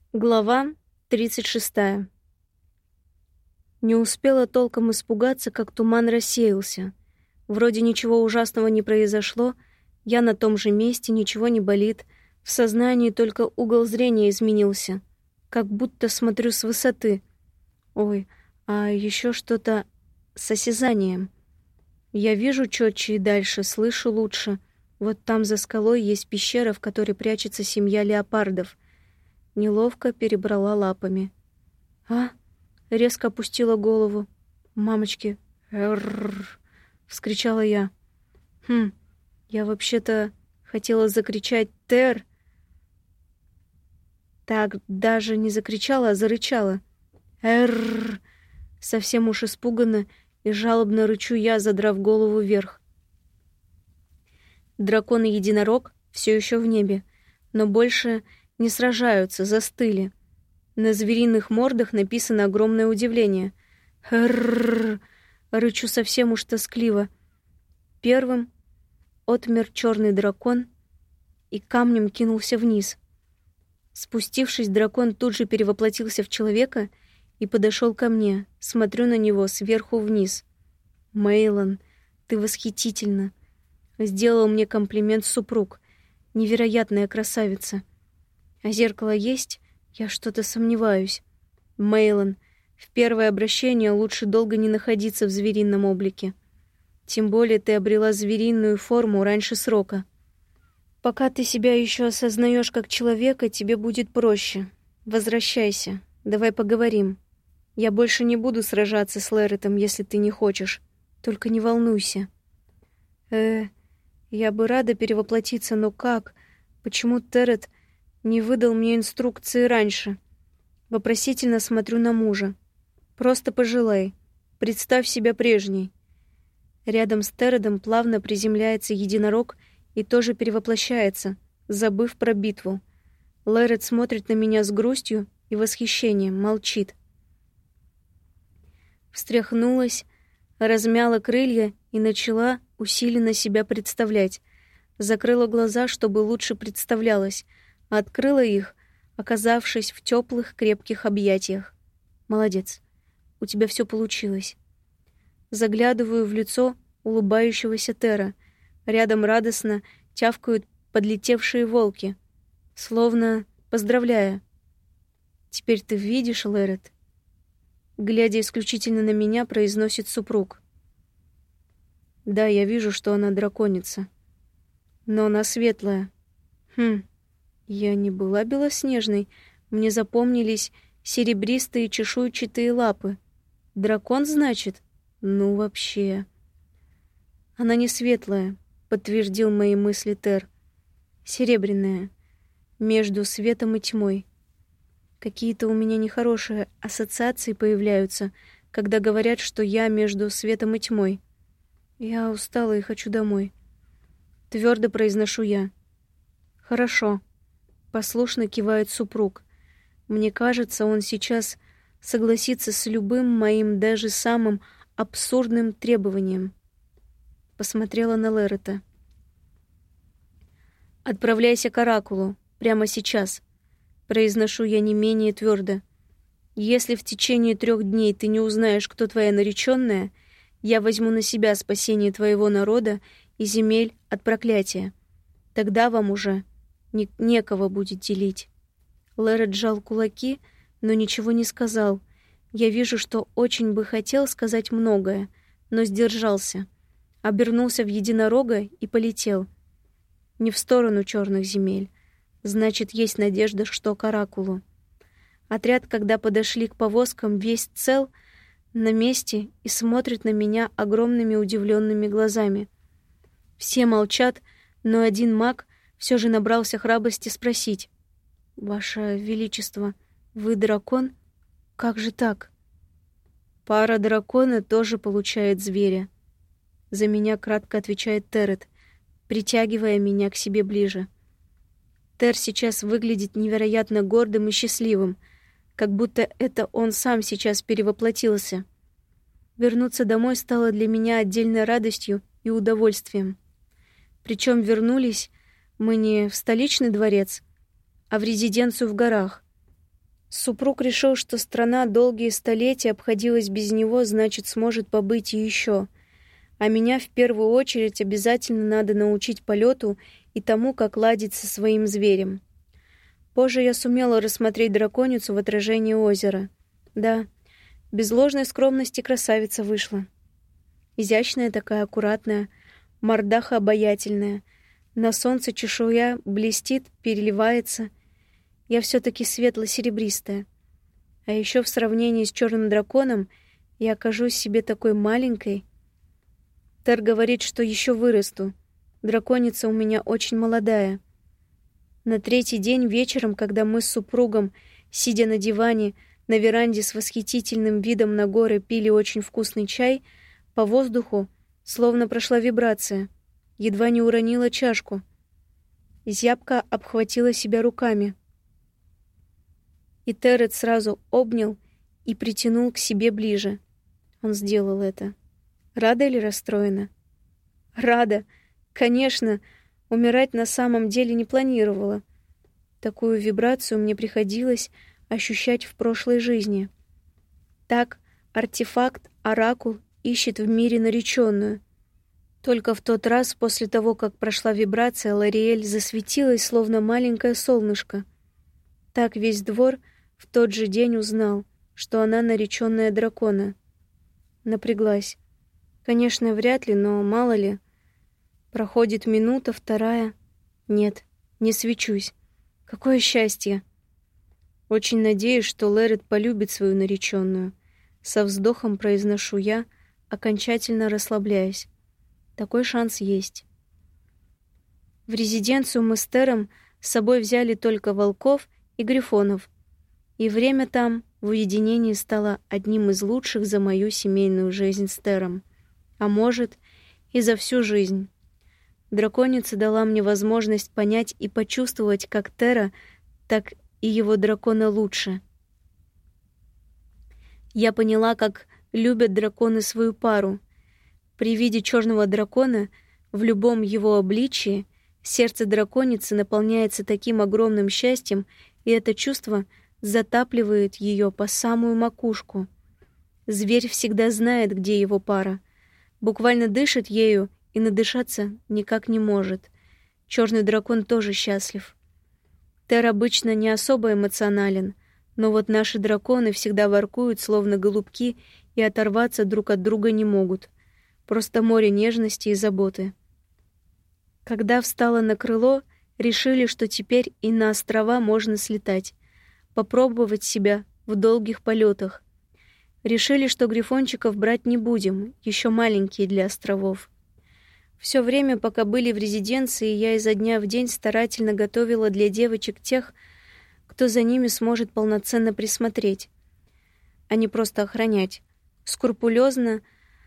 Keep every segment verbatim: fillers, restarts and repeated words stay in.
Глава тридцать шестая. Не успела толком испугаться, как туман рассеялся. Вроде ничего ужасного не произошло, я на том же месте, ничего не болит, в сознании только угол зрения изменился, как будто смотрю с высоты. Ой, а еще что-то с осязанием. Я вижу четче и дальше, слышу лучше. Вот там за скалой есть пещера, в которой прячется семья леопардов. Неловко перебрала лапами. «А?» — резко опустила голову. «Мамочки!» «Эрррр!» — вскричала я. «Хм, я вообще-то хотела закричать «Тер!» Так даже не закричала, а зарычала. «Эрррр!» Совсем уж испуганно и жалобно рычу я, задрав голову вверх. Дракон и единорог все еще в небе, но больше не сражаются, застыли. На звериных мордах написано огромное удивление. «Ррррр!» — рычу совсем уж тоскливо. Первым отмер черный дракон и камнем кинулся вниз. Спустившись, дракон тут же перевоплотился в человека и подошел ко мне. Смотрю на него сверху вниз. «Мейлон, ты восхитительна!» Сделал мне комплимент супруг. «Невероятная красавица!» А зеркало есть? Я что-то сомневаюсь. Мейлон, в первое обращение лучше долго не находиться в зверином облике. Тем более ты обрела звериную форму раньше срока. Пока ты себя еще осознаешь как человека, тебе будет проще. Возвращайся. Давай поговорим. Я больше не буду сражаться с Лэретом, если ты не хочешь. Только не волнуйся. Э, я бы рада перевоплотиться, но как? Почему Терет не выдал мне инструкции раньше? Вопросительно смотрю на мужа. Просто пожелай. Представь себя прежней. Рядом с Тередом плавно приземляется единорог и тоже перевоплощается, забыв про битву. Лэрет смотрит на меня с грустью и восхищением, молчит. Встряхнулась, размяла крылья и начала усиленно себя представлять. Закрыла глаза, чтобы лучше представлялась, открыла их, оказавшись в теплых, крепких объятиях. Молодец, у тебя все получилось. Заглядываю в лицо улыбающегося Тера. Рядом радостно тявкают подлетевшие волки, словно поздравляя. Теперь ты видишь, Лэрет? Глядя исключительно на меня, произносит супруг. Да, я вижу, что она драконица. Но она светлая. Хм. Я не была белоснежной, мне запомнились серебристые чешуйчатые лапы. Дракон, значит? Ну, вообще. Она не светлая, подтвердил мои мысли Тер. Серебряная, между светом и тьмой. Какие-то у меня нехорошие ассоциации появляются, когда говорят, что я между светом и тьмой. Я устала и хочу домой. Твердо произношу я. Хорошо. Послушно кивает супруг. Мне кажется, он сейчас согласится с любым моим, даже самым абсурдным требованием. Посмотрела на Лэрета. Отправляйся к Оракулу прямо сейчас. Произношу я не менее твердо. Если в течение трех дней ты не узнаешь, кто твоя нареченная, я возьму на себя спасение твоего народа и земель от проклятия. Тогда вам уже не- некого будет делить. Лэрет сжал кулаки, но ничего не сказал. Я вижу, что очень бы хотел сказать многое, но сдержался. Обернулся в единорога и полетел. Не в сторону черных земель. Значит, есть надежда, что к Оракулу. Отряд, когда подошли к повозкам, весь цел, на месте и смотрит на меня огромными удивленными глазами. Все молчат, но один маг все же набрался храбрости спросить. «Ваше Величество, вы дракон? Как же так?» «Пара дракона тоже получает зверя», — за меня кратко отвечает Терет, притягивая меня к себе ближе. Тер сейчас выглядит невероятно гордым и счастливым, как будто это он сам сейчас перевоплотился. Вернуться домой стало для меня отдельной радостью и удовольствием. Причем вернулись мы не в столичный дворец, а в резиденцию в горах. Супруг решил, что страна долгие столетия обходилась без него, значит, сможет побыть и еще. А меня в первую очередь обязательно надо научить полету и тому, как ладить со своим зверем. Позже я сумела рассмотреть драконицу в отражении озера. Да, без ложной скромности красавица вышла. Изящная такая, аккуратная, мордаха обаятельная. На солнце чешуя блестит, переливается. Я все-таки светло-серебристая. А еще в сравнении с черным драконом я окажусь себе такой маленькой. Тер говорит, что еще вырасту. Драконица у меня очень молодая. На третий день вечером, когда мы с супругом, сидя на диване на веранде с восхитительным видом на горы, пили очень вкусный чай, по воздуху словно прошла вибрация. Едва не уронила чашку. Зябко обхватила себя руками. И Терет сразу обнял и притянул к себе ближе. Он сделал это. Рада или расстроена? Рада. Конечно, умирать на самом деле не планировала. Такую вибрацию мне приходилось ощущать в прошлой жизни. Так артефакт-оракул ищет в мире нареченную. Только в тот раз, после того, как прошла вибрация, Лориэль засветилась, словно маленькое солнышко. Так весь двор в тот же день узнал, что она нареченная дракона. Напряглась. Конечно, вряд ли, но мало ли. Проходит минута, вторая. Нет, не свечусь. Какое счастье! Очень надеюсь, что Лерет полюбит свою нареченную. Со вздохом произношу я, окончательно расслабляясь. Такой шанс есть. В резиденцию мы с Тером с собой взяли только волков и грифонов, и время там в уединении стало одним из лучших за мою семейную жизнь с Тером, а может, и за всю жизнь. Драконица дала мне возможность понять и почувствовать как Тера, так и его дракона лучше. Я поняла, как любят драконы свою пару. При виде черного дракона в любом его обличии сердце драконицы наполняется таким огромным счастьем, и это чувство затапливает ее по самую макушку. Зверь всегда знает, где его пара. Буквально дышит ею и надышаться никак не может. Черный дракон тоже счастлив. Тер обычно не особо эмоционален, но вот наши драконы всегда воркуют, словно голубки, и оторваться друг от друга не могут. Просто море нежности и заботы. Когда встала на крыло, решили, что теперь и на острова можно слетать, попробовать себя в долгих полетах. Решили, что грифончиков брать не будем, еще маленькие для островов. Все время, пока были в резиденции, я изо дня в день старательно готовила для девочек тех, кто за ними сможет полноценно присмотреть, а не просто охранять. Скрупулезно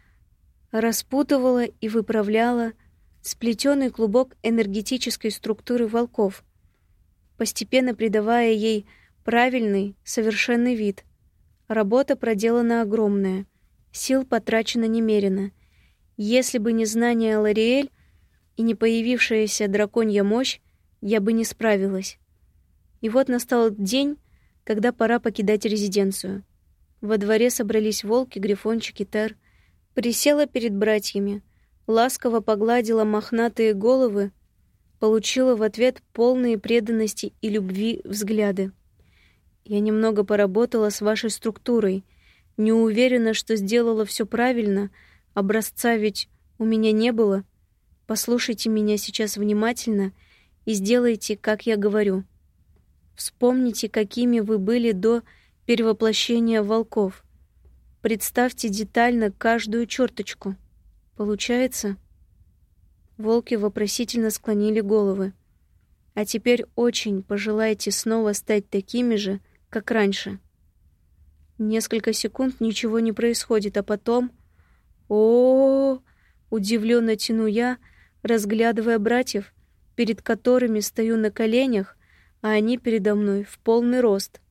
распутывала и выправляла сплетенный клубок энергетической структуры волков, постепенно придавая ей правильный, совершенный вид. Работа проделана огромная, сил потрачено немерено. Если бы не знание Лориэль и не появившаяся драконья мощь, я бы не справилась. И вот настал день, когда пора покидать резиденцию. Во дворе собрались волки, грифончики, Тер. Присела перед братьями, ласково погладила мохнатые головы, получила в ответ полные преданности и любви взгляды. Я немного поработала с вашей структурой, не уверена, что сделала все правильно, образца ведь у меня не было. Послушайте меня сейчас внимательно и сделайте, как я говорю. Вспомните, какими вы были до перевоплощения волков. Представьте детально каждую черточку. Получается? Волки вопросительно склонили головы. А теперь очень пожелайте снова стать такими же, как раньше. Несколько секунд ничего не происходит, а потом... О-о-о! Удивленно тяну я, разглядывая братьев, перед которыми стою на коленях, а они передо мной в полный рост.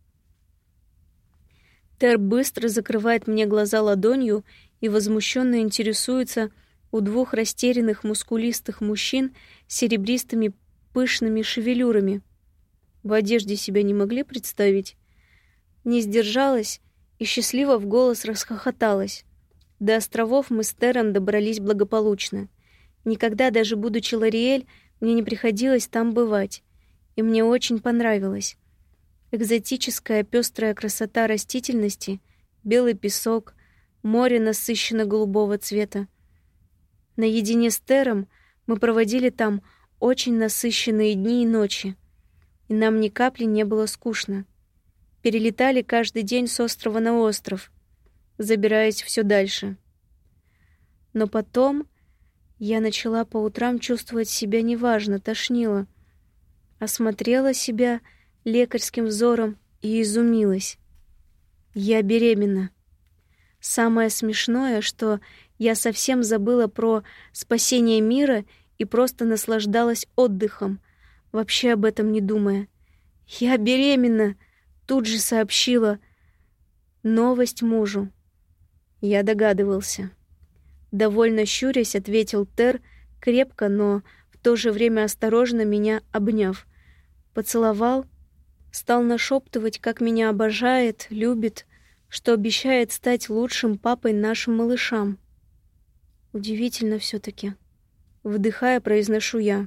Тер быстро закрывает мне глаза ладонью и возмущенно интересуется у двух растерянных мускулистых мужчин с серебристыми пышными шевелюрами. В одежде себя не могли представить? Не сдержалась и счастливо в голос расхохоталась. До островов мы с Тером добрались благополучно. Никогда, даже будучи Лориэль, мне не приходилось там бывать, и мне очень понравилось. Экзотическая пестрая красота растительности, белый песок, море насыщенно-голубого цвета. Наедине с Тером мы проводили там очень насыщенные дни и ночи, и нам ни капли не было скучно. Перелетали каждый день с острова на остров, забираясь все дальше. Но потом я начала по утрам чувствовать себя неважно, тошнило. Осмотрела себя лекарским взором и изумилась. Я беременна. Самое смешное, что я совсем забыла про спасение мира и просто наслаждалась отдыхом, вообще об этом не думая. Я беременна, тут же сообщила новость мужу. Я догадывался. Довольно щурясь, ответил Тер, крепко, но в то же время осторожно меня обняв. Поцеловал, стал нашептывать, как меня обожает, любит, что обещает стать лучшим папой нашим малышам. Удивительно все-таки. Вдыхая, произношу я.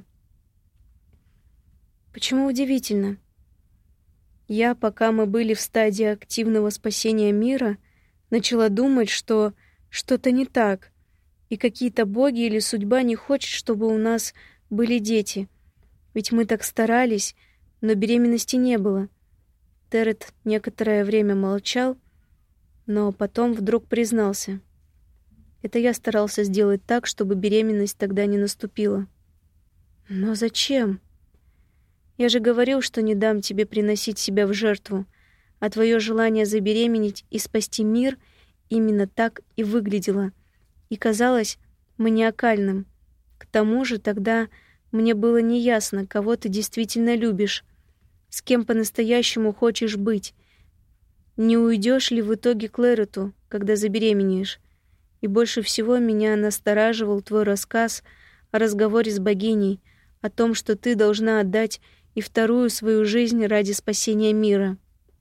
Почему удивительно? Я, пока мы были в стадии активного спасения мира, начала думать, что что-то не так, и какие-то боги или судьба не хочет, чтобы у нас были дети. Ведь мы так старались, но беременности не было. Терет некоторое время молчал, но потом вдруг признался. Это я старался сделать так, чтобы беременность тогда не наступила. Но зачем? Я же говорил, что не дам тебе приносить себя в жертву, а твое желание забеременеть и спасти мир именно так и выглядело, и казалось маниакальным. К тому же тогда мне было неясно, кого ты действительно любишь, с кем по-настоящему хочешь быть. Не уйдешь ли в итоге к Лерету, когда забеременеешь? И больше всего меня настораживал твой рассказ о разговоре с богиней, о том, что ты должна отдать и вторую свою жизнь ради спасения мира.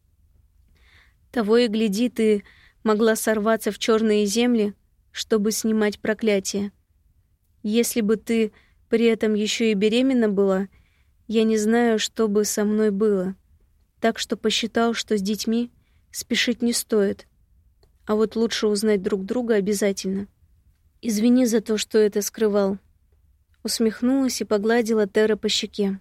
Того и гляди, ты могла сорваться в черные земли, чтобы снимать проклятие. Если бы ты при этом еще и беременна была, я не знаю, что бы со мной было. Так что посчитал, что с детьми спешить не стоит. А вот лучше узнать друг друга обязательно. Извини за то, что это скрывал. Усмехнулась и погладила Тера по щеке.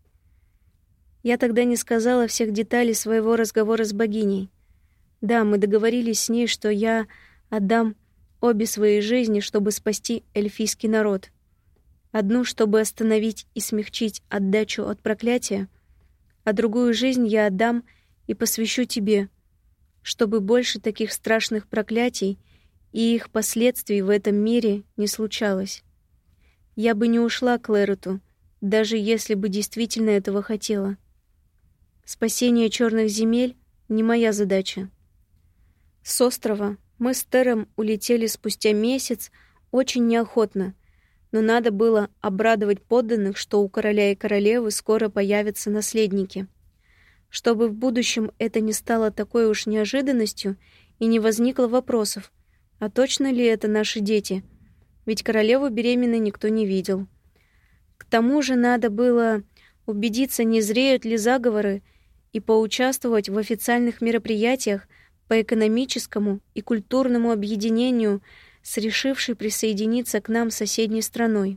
Я тогда не сказала всех деталей своего разговора с богиней. Да, мы договорились с ней, что я отдам обе свои жизни, чтобы спасти эльфийский народ. Одну, чтобы остановить и смягчить отдачу от проклятия, а другую жизнь я отдам и посвящу тебе, чтобы больше таких страшных проклятий и их последствий в этом мире не случалось. Я бы не ушла к Лерету, даже если бы действительно этого хотела. Спасение черных земель — не моя задача. С острова мы с Тером улетели спустя месяц очень неохотно, но надо было обрадовать подданных, что у короля и королевы скоро появятся наследники. Чтобы в будущем это не стало такой уж неожиданностью и не возникло вопросов, а точно ли это наши дети? Ведь королеву беременной никто не видел. К тому же надо было убедиться, не зреют ли заговоры, и поучаствовать в официальных мероприятиях по экономическому и культурному объединению с решившей присоединиться к нам соседней страной.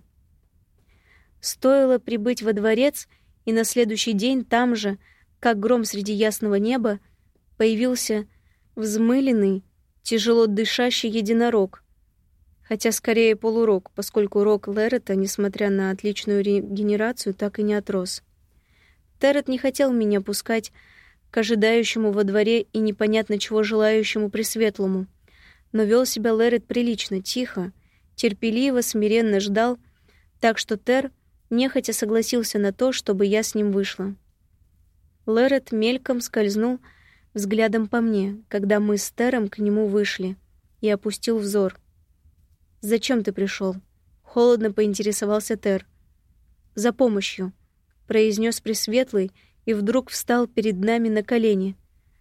Стоило прибыть во дворец, и на следующий день там же, как гром среди ясного неба, появился взмыленный, тяжело дышащий единорог, хотя скорее полурог, поскольку рог Лерета, несмотря на отличную регенерацию, так и не отрос. Терет не хотел меня пускать к ожидающему во дворе и непонятно чего желающему Пресветлому, но вел себя Лерет прилично, тихо, терпеливо, смиренно ждал, так что Тер нехотя согласился на то, чтобы я с ним вышла. Лерет мельком скользнул взглядом по мне, когда мы с Тером к нему вышли, и опустил взор. «Зачем ты пришел?» — холодно поинтересовался Тер. «За помощью», — произнес Пресветлый и вдруг встал перед нами на колени.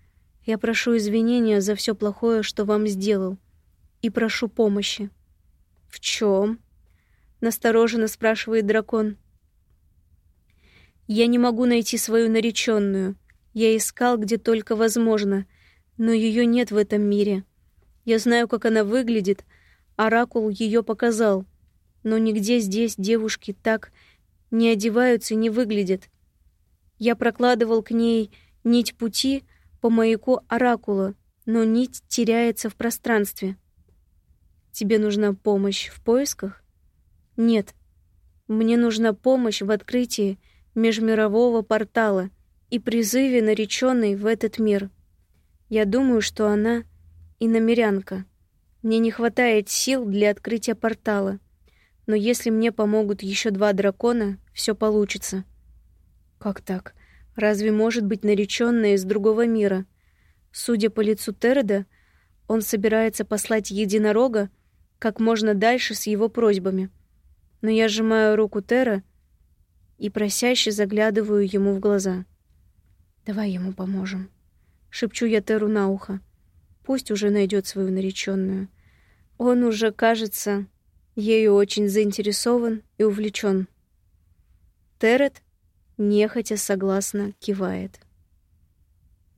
Я прошу извинения за все плохое, что вам сделал, и прошу помощи». «В чем?» — настороженно спрашивает дракон. «Я не могу найти свою нареченную. Я искал, где только возможно, но ее нет в этом мире. Я знаю, как она выглядит, оракул ее показал, но нигде здесь девушки так не одеваются и не выглядят. Я прокладывал к ней нить пути по маяку оракула, но нить теряется в пространстве». «Тебе нужна помощь в поисках?» «Нет. Мне нужна помощь в открытии межмирового портала и призыве нареченной в этот мир. Я думаю, что она иномерянка. Мне не хватает сил для открытия портала, но если мне помогут еще два дракона, все получится». «Как так? Разве может быть нареченная из другого мира?» Судя по лицу Тереда, он собирается послать единорога как можно дальше с его просьбами. Но я сжимаю руку Тера и просяще заглядываю ему в глаза. «Давай ему поможем», — шепчу я Теру на ухо. Пусть уже найдет свою нареченную. Он уже, кажется, ею очень заинтересован и увлечен. Терет нехотя согласно кивает.